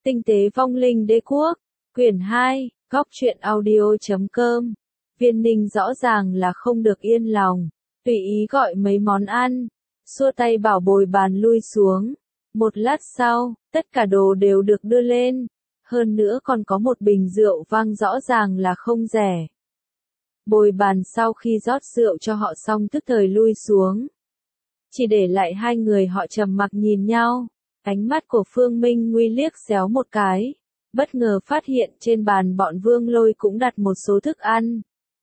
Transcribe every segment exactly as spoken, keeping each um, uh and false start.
Tinh tế vong linh đế quốc, quyển hai, góc truyện audio chấm com. Viên Ninh rõ ràng là không được yên lòng, tùy ý gọi mấy món ăn, xua tay bảo bồi bàn lui xuống. Một lát sau, tất cả đồ đều được đưa lên, hơn nữa còn có một bình rượu vang rõ ràng là không rẻ. Bồi bàn sau khi rót rượu cho họ xong tức thời lui xuống. Chỉ để lại hai người họ trầm mặc nhìn nhau, ánh mắt của Phương Minh Nguy liếc xéo một cái, bất ngờ phát hiện trên bàn bọn Vương Lôi cũng đặt một số thức ăn.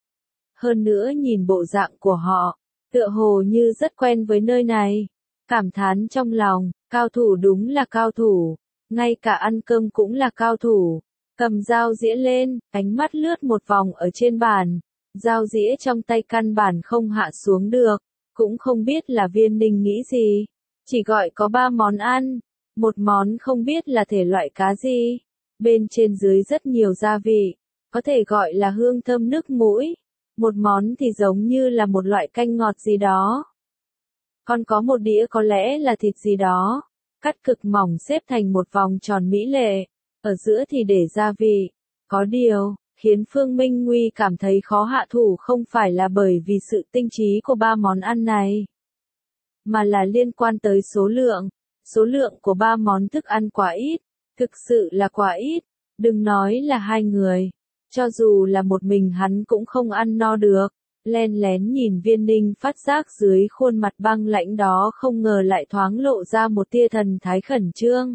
Hơn nữa nhìn bộ dạng của họ, tựa hồ như rất quen với nơi này, cảm thán trong lòng, cao thủ đúng là cao thủ, ngay cả ăn cơm cũng là cao thủ. Cầm dao dĩa lên, ánh mắt lướt một vòng ở trên bàn, dao dĩa trong tay căn bản không hạ xuống được, cũng không biết là Viên Ninh nghĩ gì, chỉ gọi có ba món ăn, một món không biết là thể loại cá gì, bên trên dưới rất nhiều gia vị, có thể gọi là hương thơm nước mũi, một món thì giống như là một loại canh ngọt gì đó. Còn có một đĩa có lẽ là thịt gì đó, cắt cực mỏng xếp thành một vòng tròn mỹ lệ, ở giữa thì để gia vị. Có điều, khiến Phương Minh Nguy cảm thấy khó hạ thủ không phải là bởi vì sự tinh trí của ba món ăn này, mà là liên quan tới số lượng. Số lượng của ba món thức ăn quá ít, thực sự là quá ít, đừng nói là hai người, cho dù là một mình hắn cũng không ăn no được. Len lén nhìn Viên Ninh phát giác dưới khuôn mặt băng lãnh đó không ngờ lại thoáng lộ ra một tia thần thái khẩn trương.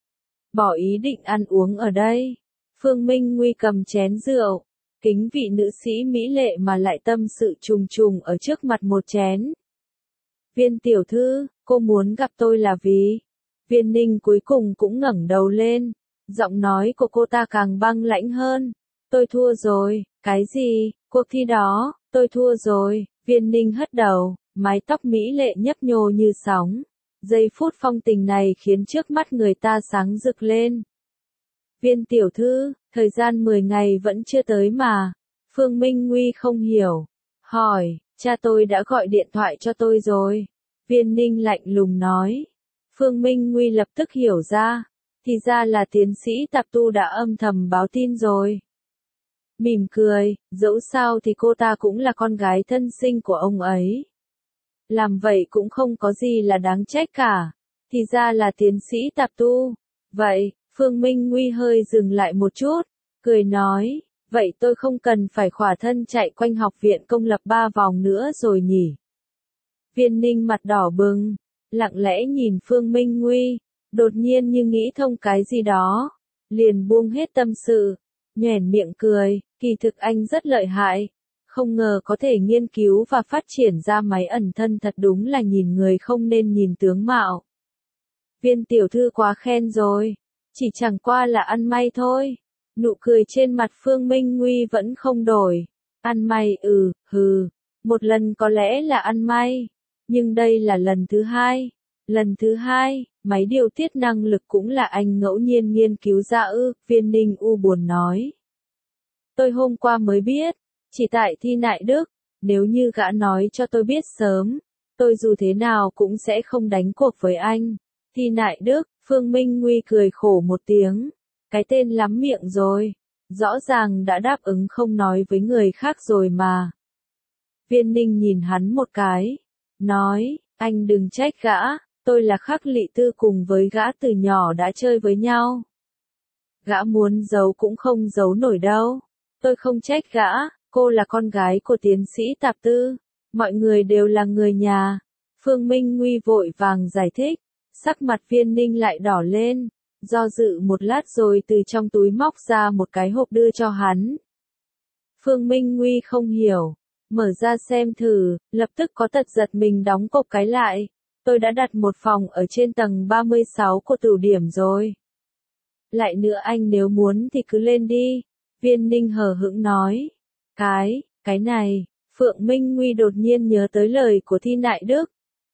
Bỏ ý định ăn uống ở đây, Phương Minh Nguy cầm chén rượu, kính vị nữ sĩ mỹ lệ mà lại tâm sự trùng trùng ở trước mặt một chén. Viên tiểu thư, cô muốn gặp tôi là vì... Viên Ninh cuối cùng cũng ngẩng đầu lên, giọng nói của cô ta càng băng lãnh hơn. Tôi thua rồi, cái gì, cuộc thi đó, tôi thua rồi. Viên Ninh hất đầu, mái tóc mỹ lệ nhấp nhô như sóng. Giây phút phong tình này khiến trước mắt người ta sáng rực lên. Viên tiểu thư, thời gian mười ngày vẫn chưa tới mà. Phương Minh Nguy không hiểu, hỏi, cha tôi đã gọi điện thoại cho tôi rồi. Viên Ninh lạnh lùng nói. Phương Minh Nguy lập tức hiểu ra, thì ra là tiến sĩ Tạp Tu đã âm thầm báo tin rồi. Mỉm cười, dẫu sao thì cô ta cũng là con gái thân sinh của ông ấy. Làm vậy cũng không có gì là đáng trách cả, thì ra là tiến sĩ Tạp Tu. Vậy, Phương Minh Nguy hơi dừng lại một chút, cười nói, vậy tôi không cần phải khỏa thân chạy quanh học viện công lập ba vòng nữa rồi nhỉ. Viên Ninh mặt đỏ bừng, lặng lẽ nhìn Phương Minh Nguy, đột nhiên như nghĩ thông cái gì đó, liền buông hết tâm sự, nhoẻn miệng cười, kỳ thực anh rất lợi hại, không ngờ có thể nghiên cứu và phát triển ra máy ẩn thân, thật đúng là nhìn người không nên nhìn tướng mạo. Viên tiểu thư quá khen rồi, chỉ chẳng qua là ăn may thôi. Nụ cười trên mặt Phương Minh Nguy vẫn không đổi. Ăn may ừ, hừ, một lần có lẽ là ăn may, nhưng đây là lần thứ hai. Lần thứ hai, máy điều tiết năng lực cũng là anh ngẫu nhiên nghiên cứu ra ư, Viên Ninh u buồn nói. Tôi hôm qua mới biết, chỉ tại thi Nại Đức, nếu như gã nói cho tôi biết sớm, tôi dù thế nào cũng sẽ không đánh cuộc với anh. Thi Nại Đức, Phương Minh Nguy cười khổ một tiếng, cái tên lắm miệng rồi, rõ ràng đã đáp ứng không nói với người khác rồi mà. Viên Ninh nhìn hắn một cái, nói, anh đừng trách gã, tôi là Khắc Lị Tư, cùng với gã từ nhỏ đã chơi với nhau. Gã muốn giấu cũng không giấu nổi đâu, tôi không trách gã, cô là con gái của tiến sĩ Tạp Tư, mọi người đều là người nhà. Phương Minh Nguy vội vàng giải thích, sắc mặt Viên Ninh lại đỏ lên, do dự một lát rồi từ trong túi móc ra một cái hộp đưa cho hắn. Phương Minh Nguy không hiểu, mở ra xem thử, lập tức có tật giật mình đóng cộp cái lại. Tôi đã đặt một phòng ở trên tầng ba mươi sáu của Tửu Điểm rồi. Lại nữa anh nếu muốn thì cứ lên đi. Viên Ninh hờ hững nói. Cái, cái này, Phượng Minh Nguy đột nhiên nhớ tới lời của Thi Nại Đức.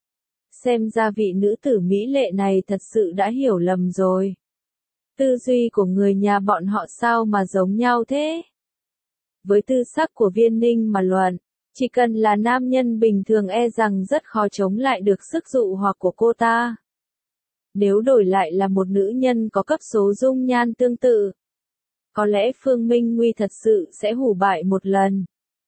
Xem ra vị nữ tử mỹ lệ này thật sự đã hiểu lầm rồi. Tư duy của người nhà bọn họ sao mà giống nhau thế? Với tư sắc của Viên Ninh mà luận, chỉ cần là nam nhân bình thường e rằng rất khó chống lại được sức dụ hoặc của cô ta. Nếu đổi lại là một nữ nhân có cấp số dung nhan tương tự, có lẽ Phương Minh Nguy thật sự sẽ hủ bại một lần.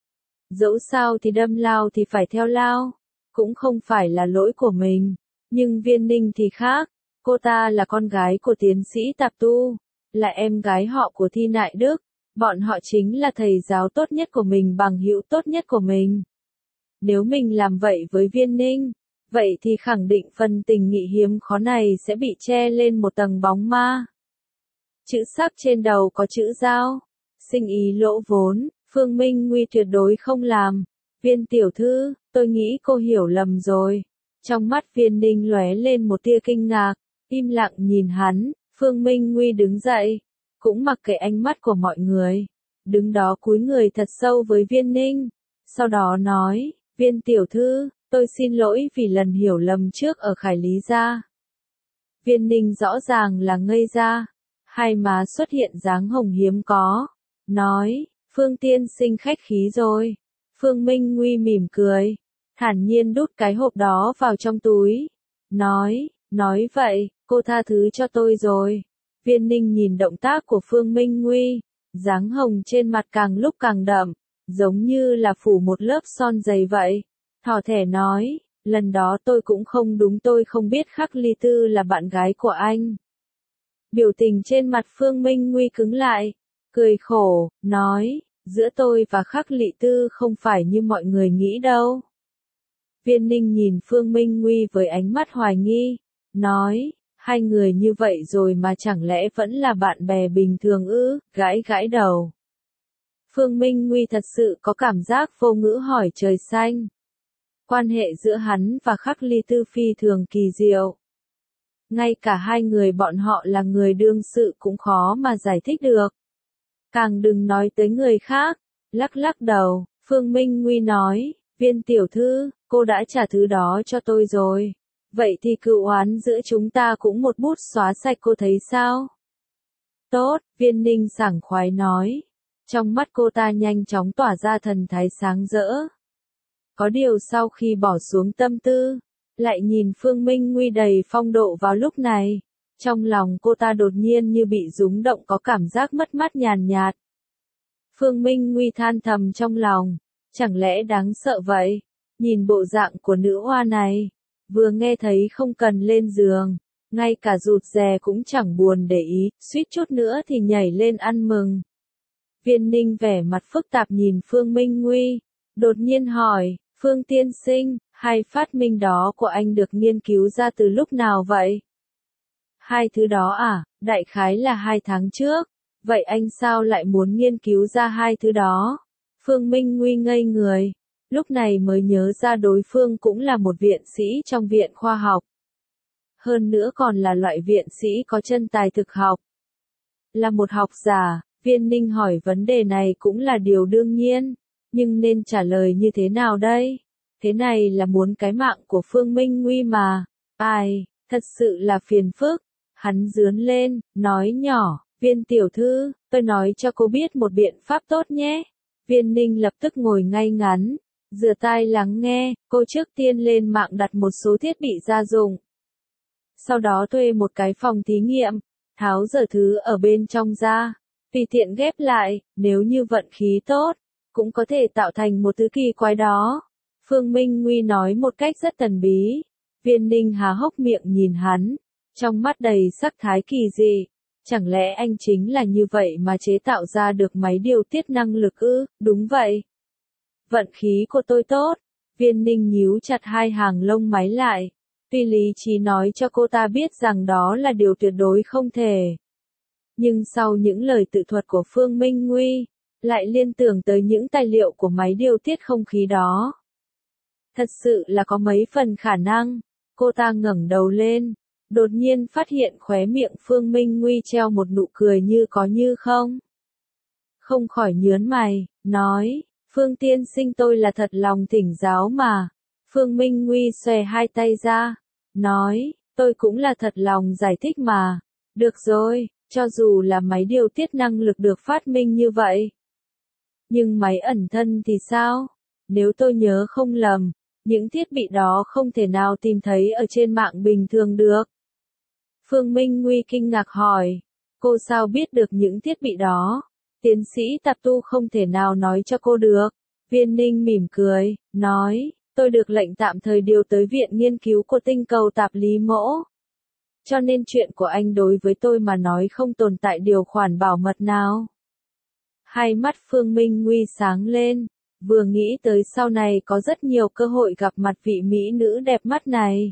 Dẫu sao thì đâm lao thì phải theo lao, cũng không phải là lỗi của mình. Nhưng Viên Ninh thì khác, cô ta là con gái của tiến sĩ Tạp Tu, là em gái họ của Thi Nại Đức, bọn họ chính là thầy giáo tốt nhất của mình, bằng hữu tốt nhất của mình. Nếu mình làm vậy với Viên Ninh, vậy thì khẳng định phần tình nghị hiếm khó này sẽ bị che lên một tầng bóng ma. Chữ sắc trên đầu có chữ dao, sinh ý lỗ vốn, Phương Minh Nguy tuyệt đối không làm. Viên tiểu thư, tôi nghĩ cô hiểu lầm rồi. Trong mắt Viên Ninh lóe lên một tia kinh ngạc, im lặng nhìn hắn. Phương Minh Nguy đứng dậy, cũng mặc kệ ánh mắt của mọi người, đứng đó cúi người thật sâu với Viên Ninh, sau đó nói, Viên tiểu thư, tôi xin lỗi vì lần hiểu lầm trước ở Khải Lý gia. Viên Ninh rõ ràng là ngây ra, hai má xuất hiện dáng hồng hiếm có, nói, Phương tiên sinh khách khí rồi. Phương Minh Nguy mỉm cười, thản nhiên đút cái hộp đó vào trong túi, nói, nói vậy, cô tha thứ cho tôi rồi. Viên Ninh nhìn động tác của Phương Minh Nguy, dáng hồng trên mặt càng lúc càng đậm, giống như là phủ một lớp son dày vậy. Thỏ thẻ nói, lần đó tôi cũng không đúng, tôi không biết Khắc Ly Tư là bạn gái của anh. Biểu tình trên mặt Phương Minh Nguy cứng lại, cười khổ, nói, giữa tôi và Khắc Lị Tư không phải như mọi người nghĩ đâu. Viên Ninh nhìn Phương Minh Nguy với ánh mắt hoài nghi, nói, hai người như vậy rồi mà chẳng lẽ vẫn là bạn bè bình thường ư, gãi gãi đầu. Phương Minh Nguy thật sự có cảm giác vô ngữ hỏi trời xanh. Quan hệ giữa hắn và Khắc Ly Tư phi thường kỳ diệu. Ngay cả hai người bọn họ là người đương sự cũng khó mà giải thích được. Càng đừng nói tới người khác, lắc lắc đầu, Phương Minh Nguy nói, Viên tiểu thư, cô đã trả thứ đó cho tôi rồi. Vậy thì cựu oán giữa chúng ta cũng một bút xóa sạch, cô thấy sao? Tốt, Viên Ninh sảng khoái nói. Trong mắt cô ta nhanh chóng tỏa ra thần thái sáng rỡ. Có điều sau khi bỏ xuống tâm tư, lại nhìn Phương Minh Nguy đầy phong độ vào lúc này. Trong lòng cô ta đột nhiên như bị rúng động, có cảm giác mất mát nhàn nhạt. Phương Minh Nguy than thầm trong lòng, chẳng lẽ đáng sợ vậy? Nhìn bộ dạng của nữ hoa này, vừa nghe thấy không cần lên giường, ngay cả rụt rè cũng chẳng buồn để ý, suýt chút nữa thì nhảy lên ăn mừng. Viên Ninh vẻ mặt phức tạp nhìn Phương Minh Nguy, đột nhiên hỏi, Phương tiên sinh, hai phát minh đó của anh được nghiên cứu ra từ lúc nào vậy? Hai thứ đó à, đại khái là hai tháng trước. Vậy anh sao lại muốn nghiên cứu ra hai thứ đó? Phương Minh Nguy ngây người, lúc này mới nhớ ra đối phương cũng là một viện sĩ trong viện khoa học. Hơn nữa còn là loại viện sĩ có chân tài thực học. Là một học giả, Viên Ninh hỏi vấn đề này cũng là điều đương nhiên, nhưng nên trả lời như thế nào đây? Thế này là muốn cái mạng của Phương Minh Nguy mà. Ai, thật sự là phiền phức. Hắn rướn lên, nói nhỏ, Viên tiểu thư, tôi nói cho cô biết một biện pháp tốt nhé. Viên Ninh lập tức ngồi ngay ngắn, dựa tai lắng nghe, cô trước tiên lên mạng đặt một số thiết bị gia dụng. Sau đó thuê một cái phòng thí nghiệm, tháo dở thứ ở bên trong ra, tùy tiện ghép lại, nếu như vận khí tốt, cũng có thể tạo thành một thứ kỳ quái đó. Phương Minh Nguy nói một cách rất thần bí. Viên Ninh há hốc miệng nhìn hắn, trong mắt đầy sắc thái kỳ dị. Chẳng lẽ anh chính là như vậy mà chế tạo ra được máy điều tiết năng lực ư? Đúng vậy. Vận khí của tôi tốt. Viên Ninh nhíu chặt hai hàng lông mày lại. Tuy lý trí nói cho cô ta biết rằng đó là điều tuyệt đối không thể. Nhưng sau những lời tự thuật của Phương Minh Nguy, lại liên tưởng tới những tài liệu của máy điều tiết không khí đó. Thật sự là có mấy phần khả năng. Cô ta ngẩng đầu lên, đột nhiên phát hiện khóe miệng Phương Minh Nguy treo một nụ cười như có như không. Không khỏi nhớn mày, nói, Phương tiên sinh tôi là thật lòng thỉnh giáo mà. Phương Minh Nguy xòe hai tay ra, nói, tôi cũng là thật lòng giải thích mà. Được rồi, cho dù là máy điều tiết năng lực được phát minh như vậy. Nhưng máy ẩn thân thì sao? Nếu tôi nhớ không lầm, những thiết bị đó không thể nào tìm thấy ở trên mạng bình thường được. Phương Minh Nguy kinh ngạc hỏi, cô sao biết được những thiết bị đó? Tiến sĩ Tạp Tu không thể nào nói cho cô được. Viên Ninh mỉm cười, nói, tôi được lệnh tạm thời điều tới Viện Nghiên cứu của tinh cầu Tạp Lý Mỗ. Cho nên chuyện của anh đối với tôi mà nói không tồn tại điều khoản bảo mật nào. Hai mắt Phương Minh Nguy sáng lên, vừa nghĩ tới sau này có rất nhiều cơ hội gặp mặt vị mỹ nữ đẹp mắt này.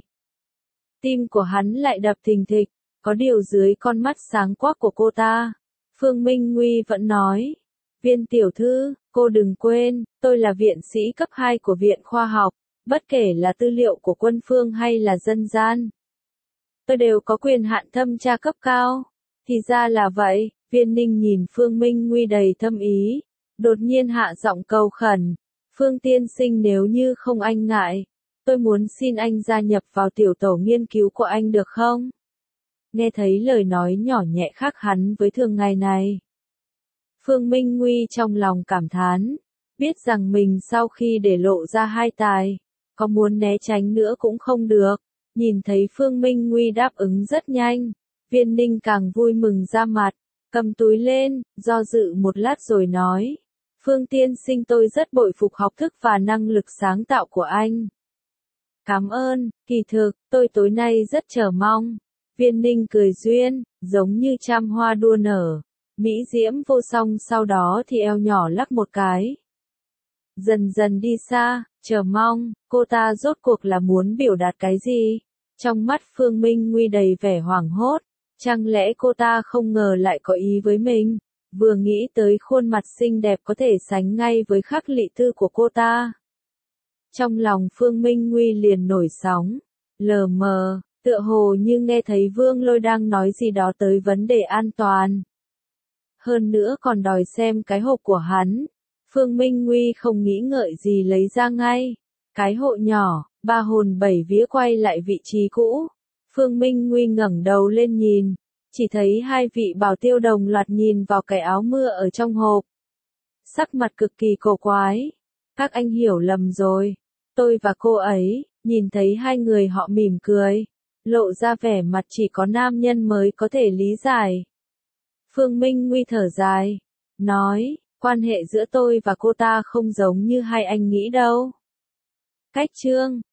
Tim của hắn lại đập thình thịch, có điều dưới con mắt sáng quắc của cô ta. Phương Minh Nguy vẫn nói, Viên tiểu thư, cô đừng quên, tôi là viện sĩ cấp hai của Viện Khoa học, bất kể là tư liệu của quân phương hay là dân gian. Tôi đều có quyền hạn thẩm tra cấp cao. Thì ra là vậy, Viên Ninh nhìn Phương Minh Nguy đầy thâm ý, đột nhiên hạ giọng cầu khẩn, Phương tiên sinh nếu như không anh ngại, tôi muốn xin anh gia nhập vào tiểu tổ nghiên cứu của anh được không? Nghe thấy lời nói nhỏ nhẹ khác hắn với thường ngày này. Phương Minh Nguy trong lòng cảm thán, biết rằng mình sau khi để lộ ra hai tài, có muốn né tránh nữa cũng không được. Nhìn thấy Phương Minh Nguy đáp ứng rất nhanh, Viên Ninh càng vui mừng ra mặt, cầm túi lên, do dự một lát rồi nói, Phương tiên sinh tôi rất bội phục học thức và năng lực sáng tạo của anh. Cảm ơn, kỳ thực, tôi tối nay rất chờ mong. Viên Ninh cười duyên, giống như trăm hoa đua nở, mỹ diễm vô song, sau đó thì eo nhỏ lắc một cái. Dần dần đi xa, chờ mong, cô ta rốt cuộc là muốn biểu đạt cái gì? Trong mắt Phương Minh Nguy đầy vẻ hoảng hốt, chẳng lẽ cô ta không ngờ lại có ý với mình? Vừa nghĩ tới khuôn mặt xinh đẹp có thể sánh ngay với Khắc Lị Tư của cô ta. Trong lòng Phương Minh Nguy liền nổi sóng, lờ mờ, tựa hồ như nghe thấy Vương Lôi đang nói gì đó tới vấn đề an toàn. Hơn nữa còn đòi xem cái hộp của hắn. Phương Minh Nguy không nghĩ ngợi gì lấy ra ngay. Cái hộ nhỏ, ba hồn bảy vía quay lại vị trí cũ. Phương Minh Nguy ngẩng đầu lên nhìn, chỉ thấy hai vị bảo tiêu đồng loạt nhìn vào cái áo mưa ở trong hộp. Sắc mặt cực kỳ cổ quái. Các anh hiểu lầm rồi. Tôi và cô ấy, nhìn thấy hai người họ mỉm cười, lộ ra vẻ mặt chỉ có nam nhân mới có thể lý giải. Phương Minh Nguy thở dài, nói, quan hệ giữa tôi và cô ta không giống như hai anh nghĩ đâu. Cách chương